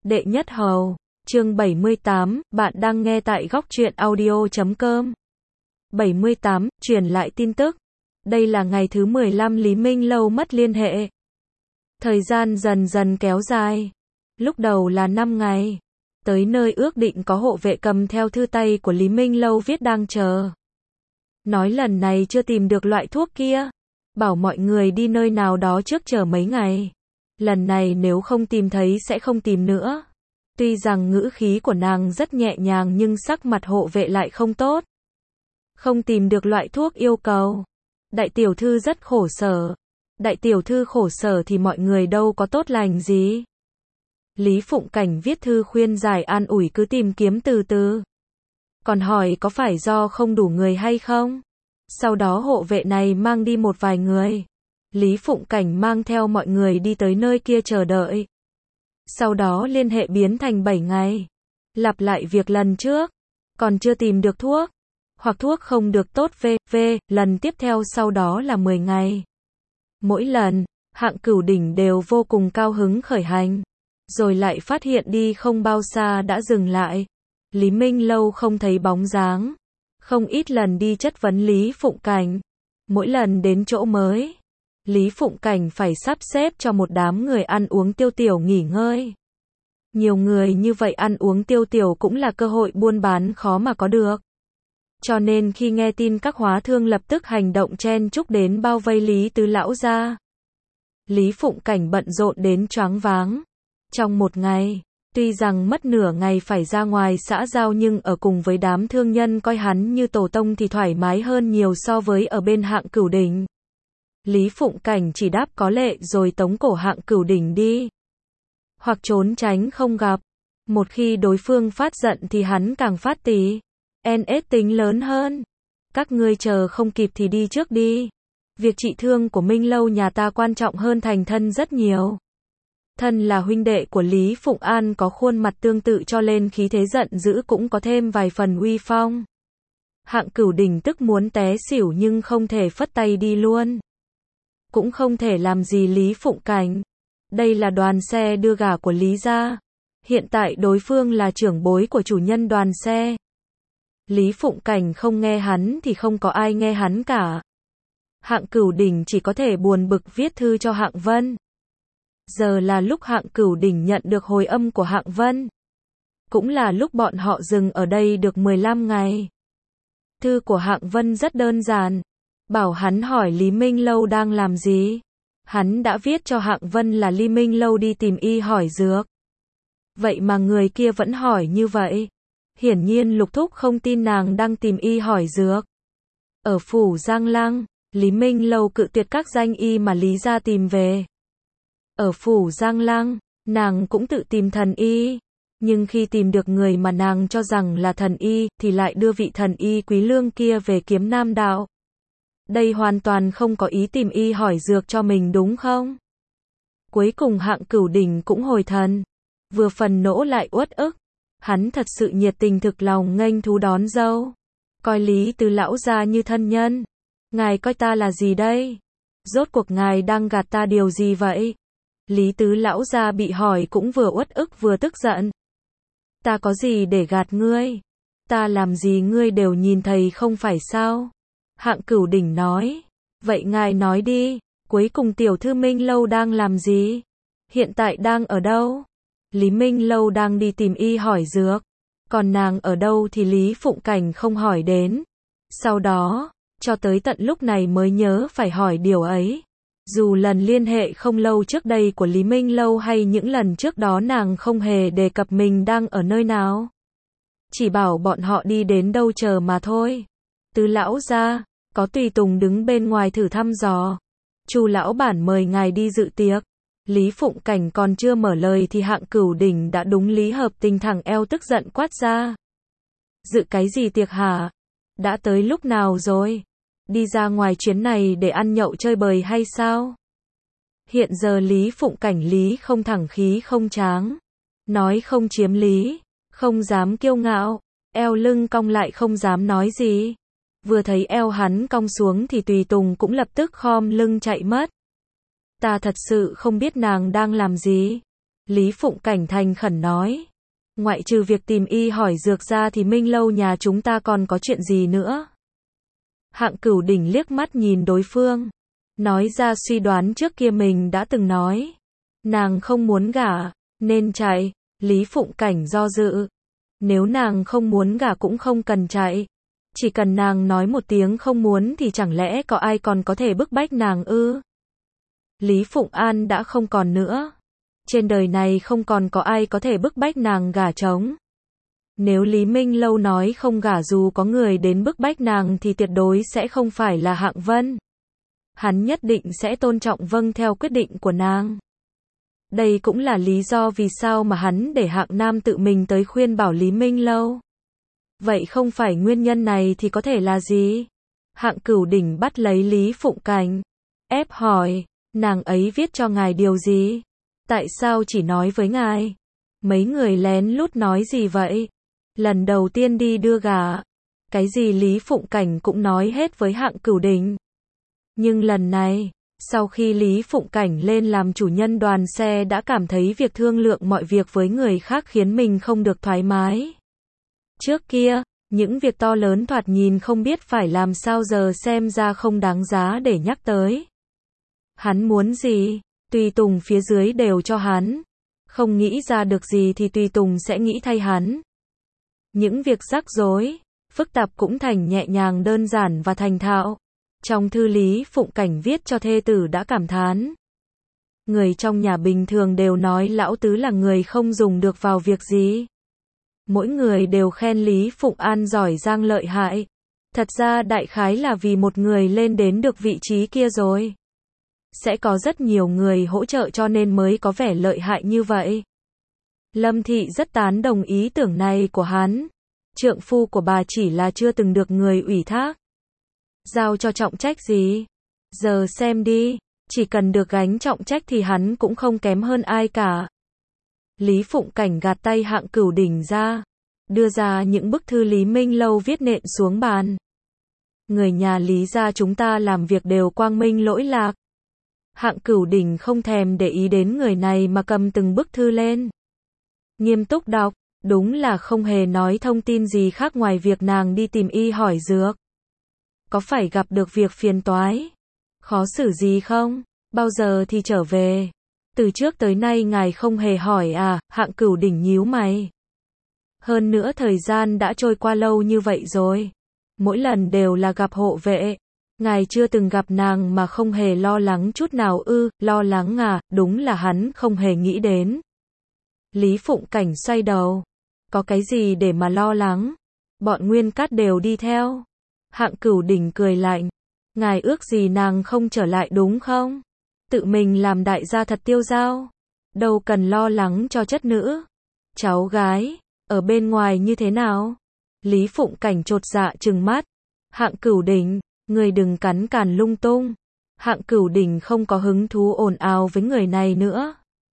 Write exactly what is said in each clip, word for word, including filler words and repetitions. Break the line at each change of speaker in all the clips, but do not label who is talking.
Đệ nhất hầu, chương bảy mươi tám, bạn đang nghe tại góc truyện audio chấm com. bảy mươi tám, truyền lại tin tức. Đây là ngày thứ mười lăm Lý Minh Lâu mất liên hệ. Thời gian dần dần kéo dài. Lúc đầu là năm ngày. Tới nơi ước định có hộ vệ cầm theo thư tay của Lý Minh Lâu viết đang chờ. Nói lần này chưa tìm được loại thuốc kia. Bảo mọi người đi nơi nào đó trước chờ mấy ngày. Lần này nếu không tìm thấy sẽ không tìm nữa. Tuy rằng ngữ khí của nàng rất nhẹ nhàng nhưng sắc mặt hộ vệ lại không tốt. Không tìm được loại thuốc yêu cầu. Đại tiểu thư rất khổ sở. Đại tiểu thư khổ sở thì mọi người đâu có tốt lành gì. Lý Phụng Cảnh viết thư khuyên giải an ủi cứ tìm kiếm từ từ. Còn hỏi có phải do không đủ người hay không? Sau đó hộ vệ này mang đi một vài người. Lý Phụng Cảnh mang theo mọi người đi tới nơi kia chờ đợi. Sau đó liên hệ biến thành bảy ngày. Lặp lại việc lần trước. Còn chưa tìm được thuốc. Hoặc thuốc không được tốt về, về, lần tiếp theo sau đó là mười ngày. Mỗi lần, Hạng Cửu Đỉnh đều vô cùng cao hứng khởi hành. Rồi lại phát hiện đi không bao xa đã dừng lại. Lý Minh Lâu không thấy bóng dáng. Không ít lần đi chất vấn Lý Phụng Cảnh. Mỗi lần đến chỗ mới, Lý Phụng Cảnh phải sắp xếp cho một đám người ăn uống tiêu tiểu nghỉ ngơi. Nhiều người như vậy ăn uống tiêu tiểu cũng là cơ hội buôn bán khó mà có được. Cho nên khi nghe tin các hóa thương lập tức hành động chen chúc đến bao vây Lý Tứ lão gia. Lý Phụng Cảnh bận rộn đến choáng váng. Trong một ngày, tuy rằng mất nửa ngày phải ra ngoài xã giao nhưng ở cùng với đám thương nhân coi hắn như tổ tông thì thoải mái hơn nhiều so với ở bên Hạng Cửu Đỉnh. Lý Phụng Cảnh chỉ đáp có lệ rồi tống cổ Hạng Cửu Đỉnh đi. Hoặc trốn tránh không gặp. Một khi đối phương phát giận thì hắn càng phát tí. en ét tính lớn hơn. Các ngươi chờ không kịp thì đi trước đi. Việc trị thương của Minh Lâu nhà ta quan trọng hơn thành thân rất nhiều. Thân là huynh đệ của Lý Phụng An có khuôn mặt tương tự cho nên khí thế giận dữ cũng có thêm vài phần uy phong. Hạng Cửu Đỉnh tức muốn té xỉu nhưng không thể phất tay đi luôn. Cũng không thể làm gì Lý Phụng Cảnh. Đây là đoàn xe đưa gả của Lý gia. Hiện tại đối phương là trưởng bối của chủ nhân đoàn xe. Lý Phụng Cảnh không nghe hắn thì không có ai nghe hắn cả. Hạng Cửu Đỉnh chỉ có thể buồn bực viết thư cho Hạng Vân. Giờ là lúc Hạng Cửu Đỉnh nhận được hồi âm của Hạng Vân. Cũng là lúc bọn họ dừng ở đây được mười lăm ngày. Thư của Hạng Vân rất đơn giản. Bảo hắn hỏi Lý Minh Lâu đang làm gì. Hắn đã viết cho Hạng Vân là Lý Minh Lâu đi tìm y hỏi dược. Vậy mà người kia vẫn hỏi như vậy. Hiển nhiên Lục Thúc không tin nàng đang tìm y hỏi dược. Ở phủ Giang Lăng, Lý Minh Lâu cự tuyệt các danh y mà Lý gia tìm về. Ở phủ Giang Lăng, nàng cũng tự tìm thần y. Nhưng khi tìm được người mà nàng cho rằng là thần y, thì lại đưa vị thần y Quý Lương kia về Kiếm Nam Đạo. Đây hoàn toàn không có ý tìm y hỏi dược cho mình đúng không? Cuối cùng Hạng Cửu Đỉnh cũng hồi thần. Vừa phần nỗ lại uất ức. Hắn thật sự nhiệt tình thực lòng nghênh thú đón dâu. Coi Lý Tứ lão gia như thân nhân. Ngài coi ta là gì đây? Rốt cuộc ngài đang gạt ta điều gì vậy? Lý Tứ lão gia bị hỏi cũng vừa uất ức vừa tức giận. Ta có gì để gạt ngươi? Ta làm gì ngươi đều nhìn thấy không phải sao? Hạng Cửu Đỉnh nói. Vậy ngài nói đi, cuối cùng tiểu thư Minh Lâu đang làm gì? Hiện tại đang ở đâu? Lý Minh Lâu đang đi tìm y hỏi dược. Còn nàng ở đâu thì Lý Phụng Cảnh không hỏi đến. Sau đó, cho tới tận lúc này mới nhớ phải hỏi điều ấy. Dù lần liên hệ không lâu trước đây của Lý Minh Lâu hay những lần trước đó nàng không hề đề cập mình đang ở nơi nào. Chỉ bảo bọn họ đi đến đâu chờ mà thôi. Tứ lão gia, có tùy tùng đứng bên ngoài thử thăm dò. Chu lão bản mời ngài đi dự tiệc. Lý Phụng Cảnh còn chưa mở lời thì Hạng Cửu Đỉnh đã đúng lý hợp tình thẳng eo tức giận quát ra. Dự cái gì tiệc hả? Đã tới lúc nào rồi? Đi ra ngoài chuyến này để ăn nhậu chơi bời hay sao? Hiện giờ Lý Phụng Cảnh lý không thẳng khí không tráng. Nói không chiếm lý. Không dám kiêu ngạo. Eo lưng cong lại không dám nói gì. Vừa thấy eo hắn cong xuống thì tùy tùng cũng lập tức khom lưng chạy mất. Ta thật sự không biết nàng đang làm gì. Lý Phụng Cảnh thành khẩn nói. Ngoại trừ việc tìm y hỏi dược ra thì Minh Lâu nhà chúng ta còn có chuyện gì nữa? Hạng Cửu Đỉnh liếc mắt nhìn đối phương, nói ra suy đoán trước kia mình đã từng nói. Nàng không muốn gả, nên chạy. Lý Phụng Cảnh do dự. Nếu nàng không muốn gả cũng không cần chạy. Chỉ cần nàng nói một tiếng không muốn thì chẳng lẽ có ai còn có thể bức bách nàng ư? Lý Phụng An đã không còn nữa. Trên đời này không còn có ai có thể bức bách nàng gả trống. Nếu Lý Minh Lâu nói không gả dù có người đến bức bách nàng thì tuyệt đối sẽ không phải là Hạng Vân. Hắn nhất định sẽ tôn trọng vâng theo quyết định của nàng. Đây cũng là lý do vì sao mà hắn để Hạng Nam tự mình tới khuyên bảo Lý Minh Lâu. Vậy không phải nguyên nhân này thì có thể là gì? Hạng Cửu Đỉnh bắt lấy Lý Phụng Cảnh, ép hỏi, nàng ấy viết cho ngài điều gì? Tại sao chỉ nói với ngài? Mấy người lén lút nói gì vậy? Lần đầu tiên đi đưa gả, cái gì Lý Phụng Cảnh cũng nói hết với Hạng Cửu Đỉnh. Nhưng lần này, sau khi Lý Phụng Cảnh lên làm chủ nhân đoàn xe đã cảm thấy việc thương lượng mọi việc với người khác khiến mình không được thoải mái. Trước kia, những việc to lớn thoạt nhìn không biết phải làm sao giờ xem ra không đáng giá để nhắc tới. Hắn muốn gì, tùy tùng phía dưới đều cho hắn. Không nghĩ ra được gì thì tùy tùng sẽ nghĩ thay hắn. Những việc rắc rối, phức tạp cũng thành nhẹ nhàng đơn giản và thành thạo. Trong thư Lý Phụng Cảnh viết cho thê tử đã cảm thán. Người trong nhà bình thường đều nói lão tứ là người không dùng được vào việc gì. Mỗi người đều khen Lý Phụng An giỏi giang lợi hại. Thật ra đại khái là vì một người lên đến được vị trí kia rồi. Sẽ có rất nhiều người hỗ trợ cho nên mới có vẻ lợi hại như vậy. Lâm Thị rất tán đồng ý tưởng này của hắn. Trượng phu của bà chỉ là chưa từng được người ủy thác. Giao cho trọng trách gì? Giờ xem đi, chỉ cần được gánh trọng trách thì hắn cũng không kém hơn ai cả. Lý Phụng Cảnh gạt tay Hạng Cửu Đỉnh ra, đưa ra những bức thư Lý Minh Lâu viết nện xuống bàn. Người nhà Lý gia chúng ta làm việc đều quang minh lỗi lạc. Hạng Cửu Đỉnh không thèm để ý đến người này mà cầm từng bức thư lên. Nghiêm túc đọc, đúng là không hề nói thông tin gì khác ngoài việc nàng đi tìm y hỏi dược. Có phải gặp được việc phiền toái? Khó xử gì không? Bao giờ thì trở về? Từ trước tới nay ngài không hề hỏi à? Hạng Cửu Đỉnh nhíu mày. Hơn nữa thời gian đã trôi qua lâu như vậy rồi. Mỗi lần đều là gặp hộ vệ. Ngài chưa từng gặp nàng mà không hề lo lắng chút nào ư? Lo lắng à? Đúng là hắn không hề nghĩ đến. Lý Phụng Cảnh xoay đầu. Có cái gì để mà lo lắng? Bọn Nguyên Cát đều đi theo. Hạng Cửu Đỉnh cười lạnh. Ngài ước gì nàng không trở lại đúng không? Tự mình làm đại gia thật tiêu dao. Đâu cần lo lắng cho chất nữ. Cháu gái, ở bên ngoài như thế nào? Lý Phụng Cảnh chột dạ trừng mắt. Hạng Cửu Đỉnh, người đừng cắn càn lung tung. Hạng Cửu Đỉnh không có hứng thú ồn ào với người này nữa.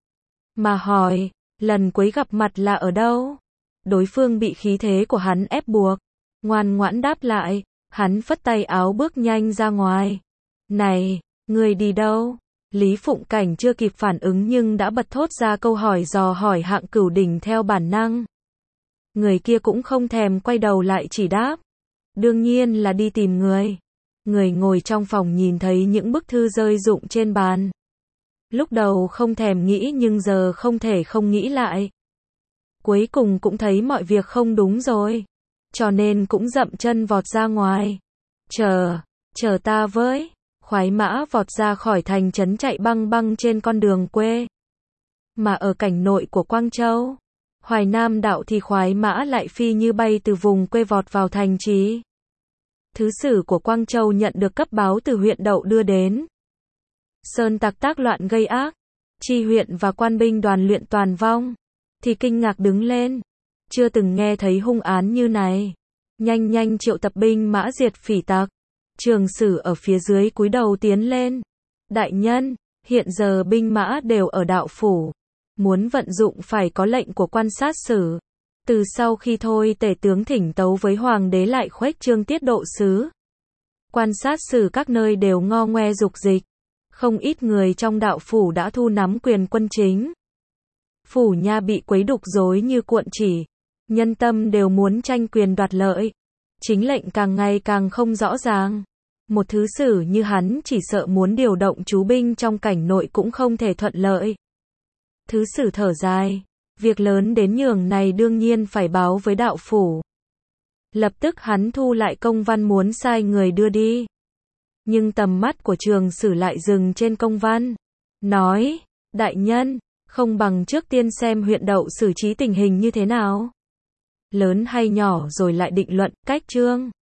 Mà hỏi, lần cuối gặp mặt là ở đâu? Đối phương bị khí thế của hắn ép buộc. Ngoan ngoãn đáp lại. Hắn phất tay áo bước nhanh ra ngoài. Này, người đi đâu? Lý Phụng Cảnh chưa kịp phản ứng nhưng đã bật thốt ra câu hỏi dò hỏi Hạng Cửu Đỉnh theo bản năng. Người kia cũng không thèm quay đầu lại chỉ đáp. Đương nhiên là đi tìm người. Người ngồi trong phòng nhìn thấy những bức thư rơi rụng trên bàn. Lúc đầu không thèm nghĩ nhưng giờ không thể không nghĩ lại. Cuối cùng cũng thấy mọi việc không đúng rồi. Cho nên cũng dậm chân vọt ra ngoài. Chờ, chờ ta với. Khoái mã vọt ra khỏi thành trấn chạy băng băng trên con đường quê. Mà ở cảnh nội của Quang Châu, Hoài Nam đạo thì khoái mã lại phi như bay từ vùng quê vọt vào thành trì. Thứ sử của Quang Châu nhận được cấp báo từ huyện Đậu đưa đến. Sơn tặc tác loạn gây ác, chi huyện và quan binh đoàn luyện toàn vong. Thì kinh ngạc đứng lên. Chưa từng nghe thấy hung án như này. Nhanh nhanh triệu tập binh mã diệt phỉ tặc. Trường sử ở phía dưới cúi đầu tiến lên. Đại nhân, hiện giờ binh mã đều ở đạo phủ. Muốn vận dụng phải có lệnh của quan sát sử. Từ sau khi thôi tể tướng thỉnh tấu với hoàng đế lại khuếch trương tiết độ sứ. Quan sát sử các nơi đều ngo ngoe dục dịch. Không ít người trong đạo phủ đã thu nắm quyền quân chính. Phủ nha bị quấy đục rối như cuộn chỉ, nhân tâm đều muốn tranh quyền đoạt lợi. Chính lệnh càng ngày càng không rõ ràng. Một thứ sử như hắn chỉ sợ muốn điều động chú binh trong cảnh nội cũng không thể thuận lợi. Thứ sử thở dài, việc lớn đến nhường này đương nhiên phải báo với đạo phủ. Lập tức hắn thu lại công văn muốn sai người đưa đi. Nhưng tầm mắt của Trường Sử lại dừng trên công văn. Nói, đại nhân, không bằng trước tiên xem huyện Đậu xử trí tình hình như thế nào. Lớn hay nhỏ rồi lại định luận, cách trương.